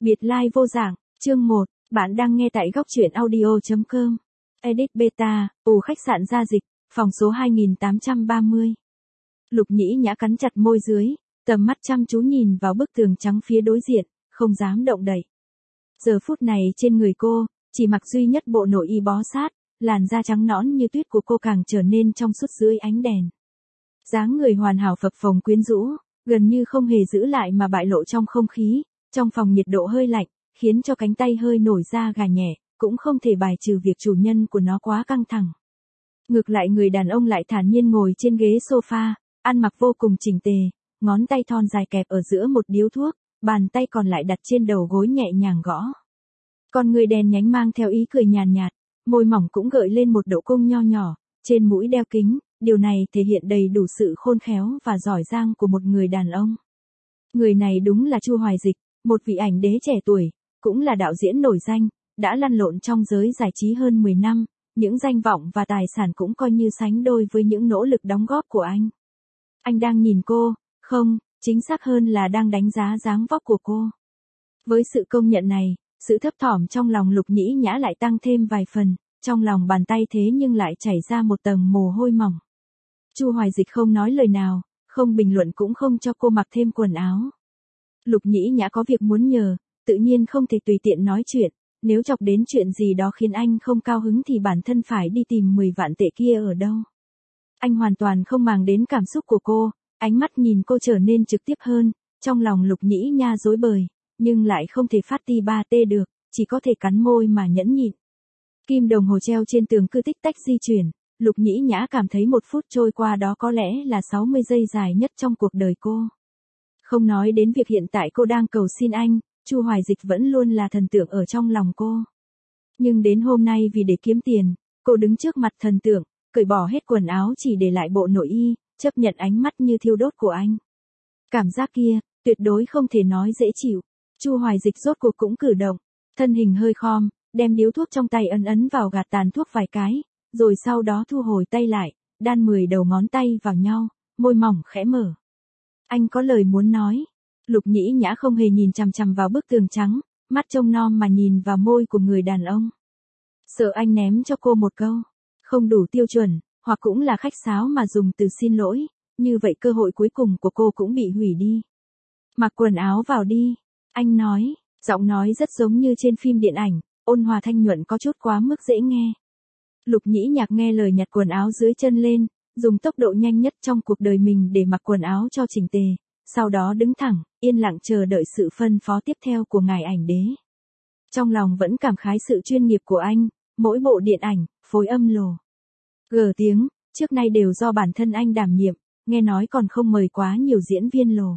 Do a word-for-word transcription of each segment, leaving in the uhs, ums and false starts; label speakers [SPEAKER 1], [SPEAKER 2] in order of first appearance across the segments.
[SPEAKER 1] Biệt lai vô dạng, chương một, bạn đang nghe tại góc truyện audio chấm com. Edit beta, ủ khách sạn Gia Dịch, phòng số hai nghìn tám trăm ba mươi. Lục Nhĩ Nhã cắn chặt môi dưới, tầm mắt chăm chú nhìn vào bức tường trắng phía đối diện, không dám động đậy. Giờ phút này trên người cô, chỉ mặc duy nhất bộ nội y bó sát, làn da trắng nõn như tuyết của cô càng trở nên trong suốt dưới ánh đèn. Dáng người hoàn hảo phập phồng quyến rũ, gần như không hề giữ lại mà bại lộ trong không khí. Trong phòng nhiệt độ hơi lạnh, khiến cho cánh tay hơi nổi da gà nhẹ, cũng không thể bài trừ việc chủ nhân của nó quá căng thẳng. Ngược lại người đàn ông lại thản nhiên ngồi trên ghế sofa, ăn mặc vô cùng chỉnh tề, ngón tay thon dài kẹp ở giữa một điếu thuốc, bàn tay còn lại đặt trên đầu gối nhẹ nhàng gõ. Con người đèn nhánh mang theo ý cười nhàn nhạt, môi mỏng cũng gợi lên một độ cung nho nhỏ, trên mũi đeo kính, điều này thể hiện đầy đủ sự khôn khéo và giỏi giang của một người đàn ông. Người này đúng là Chu Hoài Dịch, một vị ảnh đế trẻ tuổi, cũng là đạo diễn nổi danh, đã lăn lộn trong giới giải trí hơn mười năm, những danh vọng và tài sản cũng coi như sánh đôi với những nỗ lực đóng góp của anh. Anh đang nhìn cô, không, chính xác hơn là đang đánh giá dáng vóc của cô. Với sự công nhận này, sự thấp thỏm trong lòng Lục Nhĩ Nhã lại tăng thêm vài phần, trong lòng bàn tay thế nhưng lại chảy ra một tầng mồ hôi mỏng. Chu Hoài Dịch không nói lời nào, không bình luận cũng không cho cô mặc thêm quần áo. Lục Nhĩ Nhã có việc muốn nhờ, tự nhiên không thể tùy tiện nói chuyện, nếu chọc đến chuyện gì đó khiến anh không cao hứng thì bản thân phải đi tìm mười vạn tệ kia ở đâu. Anh hoàn toàn không màng đến cảm xúc của cô, ánh mắt nhìn cô trở nên trực tiếp hơn, trong lòng Lục Nhĩ Nhã rối bời, nhưng lại không thể phát ti ba tê được, chỉ có thể cắn môi mà nhẫn nhịn. Kim đồng hồ treo trên tường cứ tích tách di chuyển, Lục Nhĩ Nhã cảm thấy một phút trôi qua đó có lẽ là sáu mươi giây dài nhất trong cuộc đời cô. Không nói đến việc hiện tại cô đang cầu xin anh, Chu Hoài Dịch vẫn luôn là thần tượng ở trong lòng cô. Nhưng đến hôm nay vì để kiếm tiền, cô đứng trước mặt thần tượng, cởi bỏ hết quần áo chỉ để lại bộ nội y, chấp nhận ánh mắt như thiêu đốt của anh. Cảm giác kia, tuyệt đối không thể nói dễ chịu. Chu Hoài Dịch rốt cuộc cũng cử động, thân hình hơi khom, đem điếu thuốc trong tay ấn ấn vào gạt tàn thuốc vài cái, rồi sau đó thu hồi tay lại, đan mười đầu ngón tay vào nhau, môi mỏng khẽ mở. Anh có lời muốn nói. Lục Nhĩ Nhã không hề nhìn chằm chằm vào bức tường trắng, mắt trông nom mà nhìn vào môi của người đàn ông. Sợ anh ném cho cô một câu, không đủ tiêu chuẩn, hoặc cũng là khách sáo mà dùng từ xin lỗi, như vậy cơ hội cuối cùng của cô cũng bị hủy đi. Mặc quần áo vào đi, anh nói, giọng nói rất giống như trên phim điện ảnh, ôn hòa thanh nhuận có chút quá mức dễ nghe. Lục Nhĩ Nhạc nghe lời nhặt quần áo dưới chân lên, dùng tốc độ nhanh nhất trong cuộc đời mình để mặc quần áo cho chỉnh tề, sau đó đứng thẳng, yên lặng chờ đợi sự phân phó tiếp theo của ngài ảnh đế. Trong lòng vẫn cảm khái sự chuyên nghiệp của anh, mỗi bộ điện ảnh, phối âm lồ. Gờ tiếng, trước nay đều do bản thân anh đảm nhiệm, nghe nói còn không mời quá nhiều diễn viên lồ.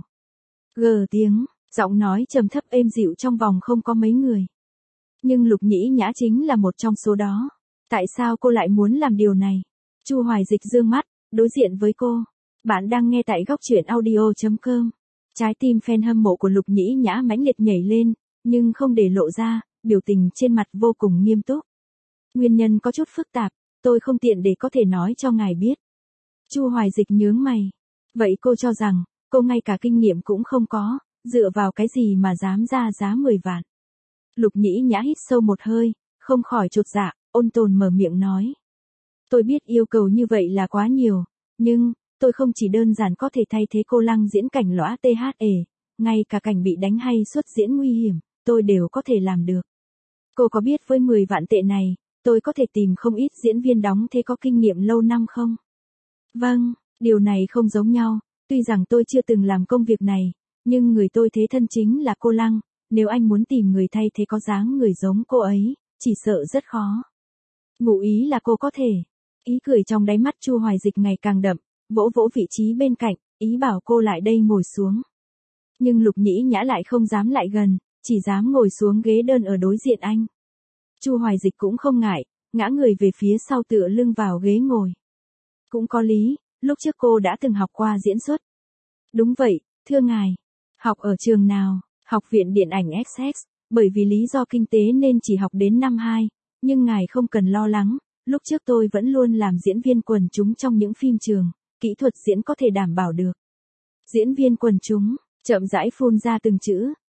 [SPEAKER 1] Gờ tiếng, giọng nói trầm thấp êm dịu trong vòng không có mấy người. Nhưng Lục Nhĩ Nhã chính là một trong số đó. Tại sao cô lại muốn làm điều này? Chu Hoài Dịch dương mắt, đối diện với cô. Bạn đang nghe tại góc truyện audio chấm com. Trái tim fan hâm mộ của Lục Nhĩ Nhã mãnh liệt nhảy lên, nhưng không để lộ ra, biểu tình trên mặt vô cùng nghiêm túc. Nguyên nhân có chút phức tạp, tôi không tiện để có thể nói cho ngài biết. Chu Hoài Dịch nhướng mày. Vậy cô cho rằng, cô ngay cả kinh nghiệm cũng không có, dựa vào cái gì mà dám ra giá mười vạn. Lục Nhĩ Nhã hít sâu một hơi, không khỏi chột dạ, ôn tồn mở miệng nói. Tôi biết yêu cầu như vậy là quá nhiều, nhưng, tôi không chỉ đơn giản có thể thay thế cô Lăng diễn cảnh lõa tê hát e, ngay cả cảnh bị đánh hay xuất diễn nguy hiểm, tôi đều có thể làm được. Cô có biết với mười vạn tệ này, tôi có thể tìm không ít diễn viên đóng thế có kinh nghiệm lâu năm không? Vâng, điều này không giống nhau, tuy rằng tôi chưa từng làm công việc này, nhưng người tôi thế thân chính là cô Lăng, nếu anh muốn tìm người thay thế có dáng người giống cô ấy, chỉ sợ rất khó. Ngụ ý là cô có thể. Ý cười trong đáy mắt Chu Hoài Dịch ngày càng đậm, vỗ vỗ vị trí bên cạnh, ý bảo cô lại đây ngồi xuống. Nhưng Lục Nhĩ Nhã lại không dám lại gần, chỉ dám ngồi xuống ghế đơn ở đối diện anh. Chu Hoài Dịch cũng không ngại, ngã người về phía sau tựa lưng vào ghế ngồi. Cũng có lý, lúc trước cô đã từng học qua diễn xuất. Đúng vậy, thưa ngài. Học ở trường nào? Học viện điện ảnh ét ét, bởi vì lý do kinh tế nên chỉ học đến năm hai, nhưng ngài không cần lo lắng, lúc trước tôi vẫn luôn làm diễn viên quần chúng trong những phim trường, kỹ thuật diễn có thể đảm bảo được. Diễn viên quần chúng, chậm rãi phun ra từng chữ,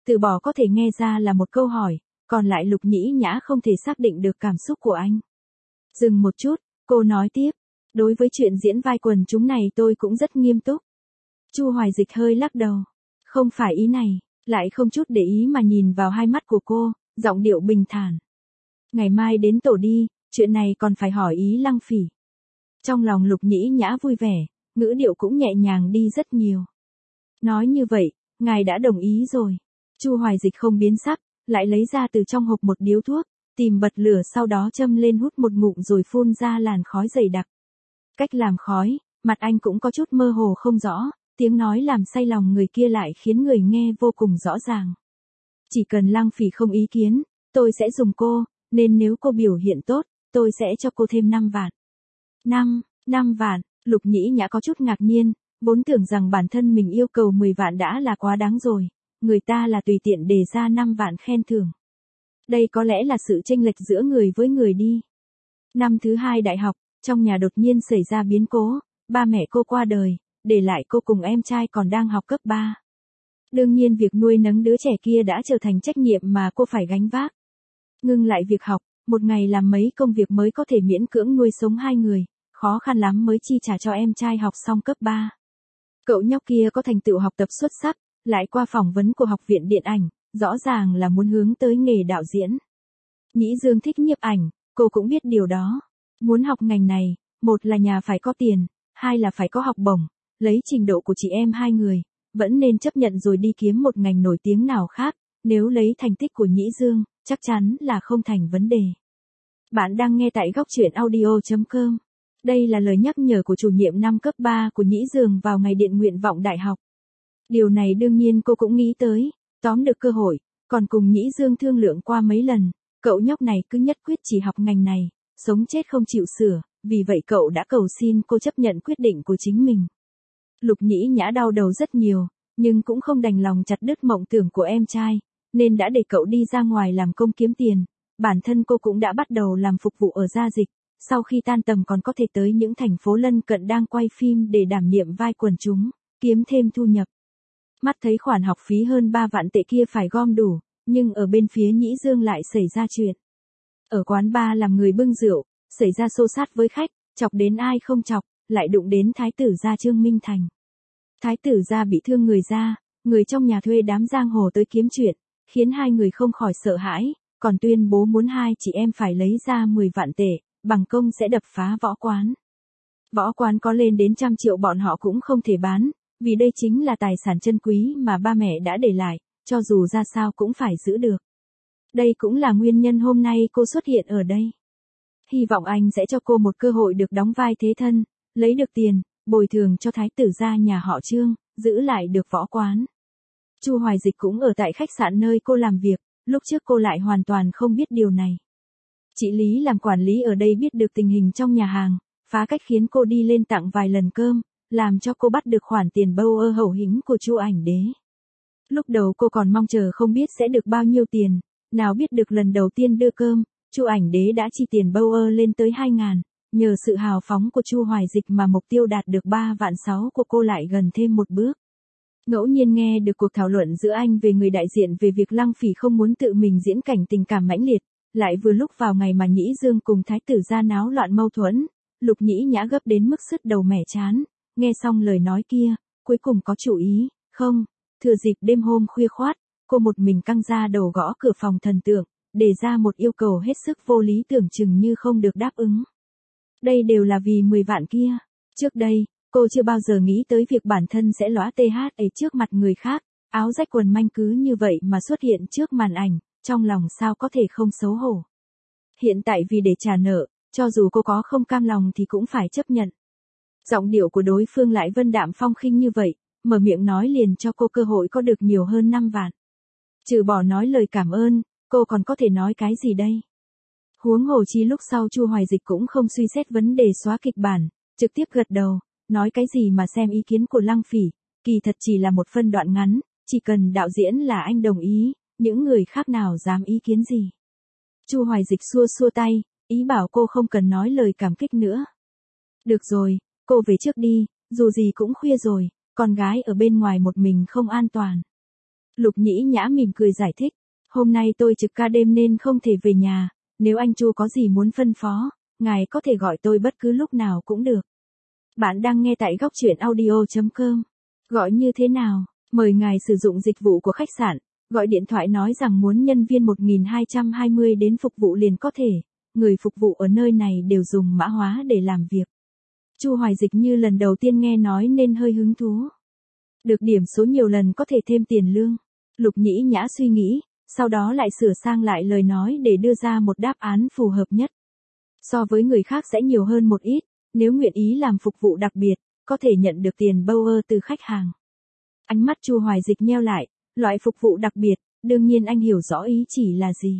[SPEAKER 1] Từ bỏ có thể nghe ra là một câu hỏi, còn lại Lục Nhĩ Nhã không thể xác định được cảm xúc của anh. Dừng một chút, cô nói tiếp, đối với chuyện diễn vai quần chúng này tôi cũng rất nghiêm túc. Chu Hoài Dịch hơi lắc đầu, không phải ý này, lại không chút để ý mà nhìn vào hai mắt của cô, giọng điệu bình thản. Ngày mai đến tổ đi, chuyện này còn phải hỏi ý Lăng Phỉ. Trong lòng Lục Nhĩ Nhã vui vẻ, ngữ điệu cũng nhẹ nhàng đi rất nhiều. Nói như vậy, ngài đã đồng ý rồi. Chu Hoài Dịch không biến sắc, lại lấy ra từ trong hộp một điếu thuốc, tìm bật lửa sau đó châm lên hút một ngụm rồi phun ra làn khói dày đặc. Cách làm khói, mặt anh cũng có chút mơ hồ không rõ, tiếng nói làm say lòng người kia lại khiến người nghe vô cùng rõ ràng. Chỉ cần Lăng Phỉ không ý kiến, tôi sẽ dùng cô, nên nếu cô biểu hiện tốt, tôi sẽ cho cô thêm năm vạn. Năm, năm vạn, Lục Nhĩ Nhã có chút ngạc nhiên, vốn tưởng rằng bản thân mình yêu cầu mười vạn đã là quá đáng rồi, người ta là tùy tiện đề ra năm vạn khen thưởng. Đây có lẽ là sự chênh lệch giữa người với người đi. Năm thứ hai đại học, trong nhà đột nhiên xảy ra biến cố, ba mẹ cô qua đời, để lại cô cùng em trai còn đang học cấp ba. Đương nhiên việc nuôi nấng đứa trẻ kia đã trở thành trách nhiệm mà cô phải gánh vác. Ngưng lại việc học, một ngày làm mấy công việc mới có thể miễn cưỡng nuôi sống hai người, khó khăn lắm mới chi trả cho em trai học xong cấp ba. Cậu nhóc kia có thành tựu học tập xuất sắc, lại qua phỏng vấn của học viện điện ảnh, rõ ràng là muốn hướng tới nghề đạo diễn. Nhĩ Dương thích nhiếp ảnh, cô cũng biết điều đó. Muốn học ngành này, một là nhà phải có tiền, hai là phải có học bổng, lấy trình độ của chị em hai người, vẫn nên chấp nhận rồi đi kiếm một ngành nổi tiếng nào khác, nếu lấy thành tích của Nhĩ Dương, chắc chắn là không thành vấn đề. Bạn đang nghe tại góc truyện audio chấm com. Đây là lời nhắc nhở của chủ nhiệm năm cấp ba của Nhĩ Dương vào ngày điện nguyện vọng đại học. Điều này đương nhiên cô cũng nghĩ tới, tóm được cơ hội, còn cùng Nhĩ Dương thương lượng qua mấy lần, cậu nhóc này cứ nhất quyết chỉ học ngành này, sống chết không chịu sửa, vì vậy cậu đã cầu xin cô chấp nhận quyết định của chính mình. Lục Nhĩ Nhã đau đầu rất nhiều, nhưng cũng không đành lòng chặt đứt mộng tưởng của em trai, nên đã để cậu đi ra ngoài làm công kiếm tiền. Bản thân cô cũng đã bắt đầu làm phục vụ ở gia dịch, sau khi tan tầm còn có thể tới những thành phố lân cận đang quay phim để đảm nhiệm vai quần chúng, kiếm thêm thu nhập. Mắt thấy khoản học phí hơn ba vạn tệ kia phải gom đủ, nhưng ở bên phía Nhĩ Dương lại xảy ra chuyện. Ở quán bar làm người bưng rượu, xảy ra xô xát với khách, chọc đến ai không chọc, lại đụng đến thái tử gia Trương Minh Thành. Thái tử gia bị thương người ra, người trong nhà thuê đám giang hồ tới kiếm chuyện, khiến hai người không khỏi sợ hãi, còn tuyên bố muốn hai chị em phải lấy ra mười vạn tệ, bằng công sẽ đập phá võ quán. Võ quán có lên đến trăm triệu bọn họ cũng không thể bán, vì đây chính là tài sản chân quý mà ba mẹ đã để lại, cho dù ra sao cũng phải giữ được. Đây cũng là nguyên nhân hôm nay cô xuất hiện ở đây. Hy vọng anh sẽ cho cô một cơ hội được đóng vai thế thân, lấy được tiền, bồi thường cho thái tử gia nhà họ Trương, giữ lại được võ quán. Chu Hoài Dịch cũng ở tại khách sạn nơi cô làm việc, lúc trước cô lại hoàn toàn không biết điều này. Chị Lý làm quản lý ở đây biết được tình hình trong nhà hàng, phá cách khiến cô đi lên tặng vài lần cơm, làm cho cô bắt được khoản tiền bâu ơ hậu hĩnh của Chu Ảnh Đế. Lúc đầu cô còn mong chờ không biết sẽ được bao nhiêu tiền, nào biết được lần đầu tiên đưa cơm, Chu Ảnh Đế đã chi tiền bâu ơ lên tới hai ngàn, nhờ sự hào phóng của Chu Hoài Dịch mà mục tiêu đạt được ba vạn sáu của cô lại gần thêm một bước. Ngẫu nhiên nghe được cuộc thảo luận giữa anh về người đại diện về việc Lăng Phỉ không muốn tự mình diễn cảnh tình cảm mãnh liệt, lại vừa lúc vào ngày mà Nhĩ Dương cùng thái tử gia náo loạn mâu thuẫn, Lục Nhĩ Nhã gấp đến mức sứt đầu mẻ chán, nghe xong lời nói kia, cuối cùng có chủ ý, không, thừa dịp đêm hôm khuya khoát, cô một mình căng ra đầu gõ cửa phòng thần tượng, đề ra một yêu cầu hết sức vô lý tưởng chừng như không được đáp ứng. Đây đều là vì mười vạn kia. Trước đây, cô chưa bao giờ nghĩ tới việc bản thân sẽ lóa tê hát ấy trước mặt người khác, áo rách quần manh cứ như vậy mà xuất hiện trước màn ảnh, trong lòng sao có thể không xấu hổ. Hiện tại vì để trả nợ, cho dù cô có không cam lòng thì cũng phải chấp nhận. Giọng điệu của đối phương lại vân đạm phong khinh như vậy, mở miệng nói liền cho cô cơ hội có được nhiều hơn năm vạn. Trừ bỏ nói lời cảm ơn, cô còn có thể nói cái gì đây? Huống hồ chi lúc sau Chu Hoài Dịch cũng không suy xét vấn đề xóa kịch bản, trực tiếp gật đầu, nói cái gì mà xem ý kiến của Lăng Phỉ, kỳ thật chỉ là một phân đoạn ngắn, chỉ cần đạo diễn là anh đồng ý, những người khác nào dám ý kiến gì. Chu Hoài Dịch xua xua tay, ý bảo cô không cần nói lời cảm kích nữa. Được rồi, cô về trước đi, dù gì cũng khuya rồi, con gái ở bên ngoài một mình không an toàn. Lục Nhĩ Nhã mỉm cười giải thích. Hôm nay tôi trực ca đêm nên không thể về nhà, nếu anh Chu có gì muốn phân phó, ngài có thể gọi tôi bất cứ lúc nào cũng được. Bạn đang nghe tại góc truyện audio.com. Gọi như thế nào? Mời ngài sử dụng dịch vụ của khách sạn, gọi điện thoại nói rằng muốn nhân viên một nghìn hai trăm hai mươi đến phục vụ liền có thể, người phục vụ ở nơi này đều dùng mã hóa để làm việc. Chu Hoài Dịch như lần đầu tiên nghe nói nên hơi hứng thú. Được điểm số nhiều lần có thể thêm tiền lương. Lục Nhĩ Nhã suy nghĩ, sau đó lại sửa sang lại lời nói để đưa ra một đáp án phù hợp nhất. So với người khác sẽ nhiều hơn một ít, nếu nguyện ý làm phục vụ đặc biệt, có thể nhận được tiền bonus từ khách hàng. Ánh mắt Chu Hoài Dịch nheo lại, loại phục vụ đặc biệt, đương nhiên anh hiểu rõ ý chỉ là gì.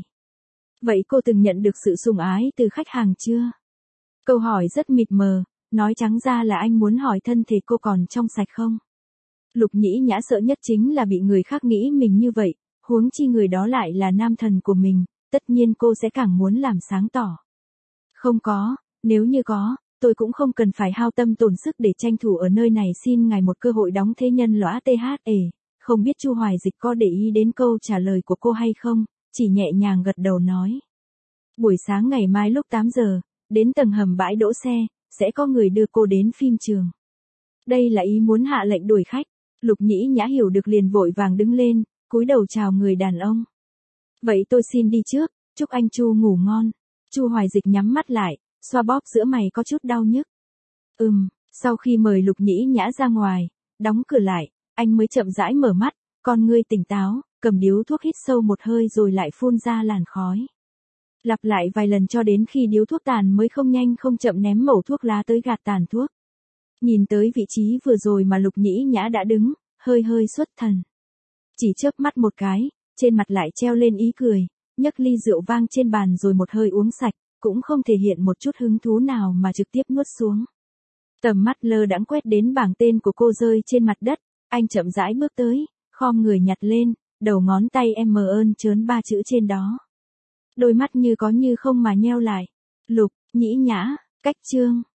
[SPEAKER 1] Vậy cô từng nhận được sự sủng ái từ khách hàng chưa? Câu hỏi rất mịt mờ, nói trắng ra là anh muốn hỏi thân thể cô còn trong sạch không? Lục Nhĩ Nhã sợ nhất chính là bị người khác nghĩ mình như vậy, huống chi người đó lại là nam thần của mình, tất nhiên cô sẽ càng muốn làm sáng tỏ. Không có, nếu như có, tôi cũng không cần phải hao tâm tổn sức để tranh thủ ở nơi này xin ngài một cơ hội đóng thế nhân lõa tê hát ề. Không biết Chu Hoài Dịch có để ý đến câu trả lời của cô hay không, chỉ nhẹ nhàng gật đầu nói. Buổi sáng ngày mai lúc tám giờ, đến tầng hầm bãi đỗ xe, sẽ có người đưa cô đến phim trường. Đây là ý muốn hạ lệnh đuổi khách. Lục Nhĩ Nhã hiểu được liền vội vàng đứng lên, cúi đầu chào người đàn ông. Vậy tôi xin đi trước, chúc anh Chu ngủ ngon. Chu Hoài Dịch nhắm mắt lại, xoa bóp giữa mày có chút đau nhức. Ừm, sau khi mời Lục Nhĩ Nhã ra ngoài, đóng cửa lại, anh mới chậm rãi mở mắt, con ngươi tỉnh táo, cầm điếu thuốc hít sâu một hơi rồi lại phun ra làn khói. Lặp lại vài lần cho đến khi điếu thuốc tàn mới không nhanh không chậm ném mẩu thuốc lá tới gạt tàn thuốc. Nhìn tới vị trí vừa rồi mà Lục Nhĩ Nhã đã đứng, hơi hơi xuất thần. Chỉ chớp mắt một cái, trên mặt lại treo lên ý cười, nhấc ly rượu vang trên bàn rồi một hơi uống sạch, cũng không thể hiện một chút hứng thú nào mà trực tiếp nuốt xuống. Tầm mắt lơ đãng quét đến bảng tên của cô rơi trên mặt đất, anh chậm rãi bước tới, khom người nhặt lên, đầu ngón tay em mờ ơn trớn ba chữ trên đó. Đôi mắt như có như không mà nheo lại. Lục Nhĩ Nhã, cách chương.